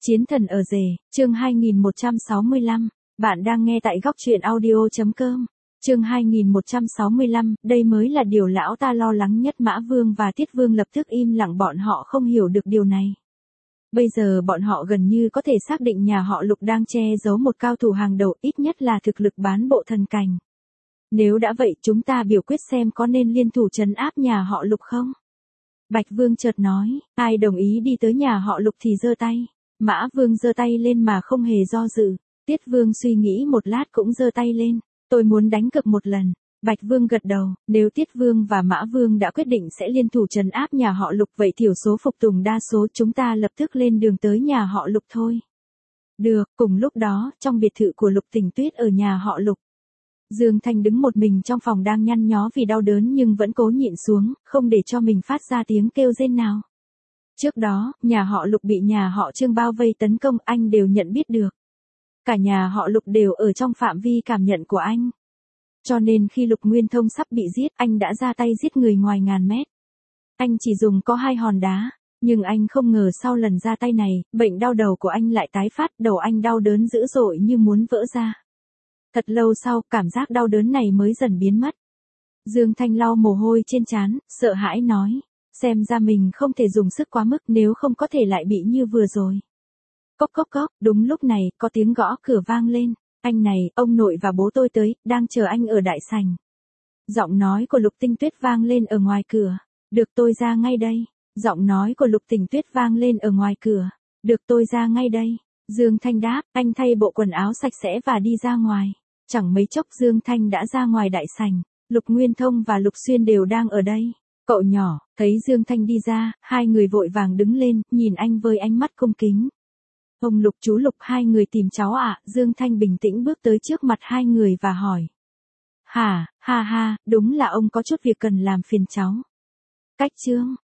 Chiến thần ở rể, chương 2165, bạn đang nghe tại góc truyện audio.com. Chương 2165, đây mới là điều lão ta lo lắng nhất. Mã Vương và Tiết Vương lập tức im lặng, bọn họ không hiểu được điều này. Bây giờ bọn họ gần như có thể xác định nhà họ Lục đang che giấu một cao thủ hàng đầu, ít nhất là thực lực bán bộ thần cảnh. Nếu đã vậy chúng ta biểu quyết xem có nên liên thủ trấn áp nhà họ Lục không? Bạch Vương chợt nói, ai đồng ý đi tới nhà họ Lục thì giơ tay. Mã Vương giơ tay lên mà không hề do dự. Tiết Vương suy nghĩ một lát cũng giơ tay lên. Tôi muốn đánh cược một lần. Bạch Vương gật đầu, nếu Tiết Vương và Mã Vương đã quyết định sẽ liên thủ trấn áp nhà họ Lục, vậy thiểu số phục tùng đa số, chúng ta lập tức lên đường tới nhà họ Lục thôi. Được, cùng lúc đó, trong biệt thự của Lục Tình Tuyết ở nhà họ Lục. Dương Thanh đứng một mình trong phòng đang nhăn nhó vì đau đớn nhưng vẫn cố nhịn xuống, không để cho mình phát ra tiếng kêu rên nào. Trước đó, nhà họ Lục bị nhà họ Trương bao vây tấn công, anh đều nhận biết được. Cả nhà họ Lục đều ở trong phạm vi cảm nhận của anh. Cho nên khi Lục Nguyên Thông sắp bị giết, anh đã ra tay giết người ngoài ngàn mét. Anh chỉ dùng có 2 hòn đá, nhưng anh không ngờ sau lần ra tay này, bệnh đau đầu của anh lại tái phát, đầu anh đau đớn dữ dội như muốn vỡ ra. Thật lâu sau, cảm giác đau đớn này mới dần biến mất. Dương Thanh lau mồ hôi trên trán, sợ hãi nói, xem ra mình không thể dùng sức quá mức, nếu không có thể lại bị như vừa rồi. Cốc cốc cốc, đúng lúc này, có tiếng gõ cửa vang lên. Anh này, ông nội và bố tôi tới, đang chờ anh ở đại sảnh. Giọng nói của Lục Tinh Tuyết vang lên ở ngoài cửa. Được, tôi ra ngay đây. Giọng nói của Lục Tình Tuyết vang lên ở ngoài cửa. Được, tôi ra ngay đây. Dương Thanh đáp, anh thay bộ quần áo sạch sẽ và đi ra ngoài. Chẳng mấy chốc Dương Thanh đã ra ngoài đại sảnh. Lục Nguyên Thông và Lục Xuyên đều đang ở đây. Cậu nhỏ, thấy Dương Thanh đi ra, hai người vội vàng đứng lên, nhìn anh với ánh mắt cung kính. Ông Lục, chú Lục, hai người tìm cháu ạ. Dương Thanh bình tĩnh bước tới trước mặt hai người và hỏi. Ha ha, đúng là ông có chút việc cần làm phiền cháu. Cách Trương,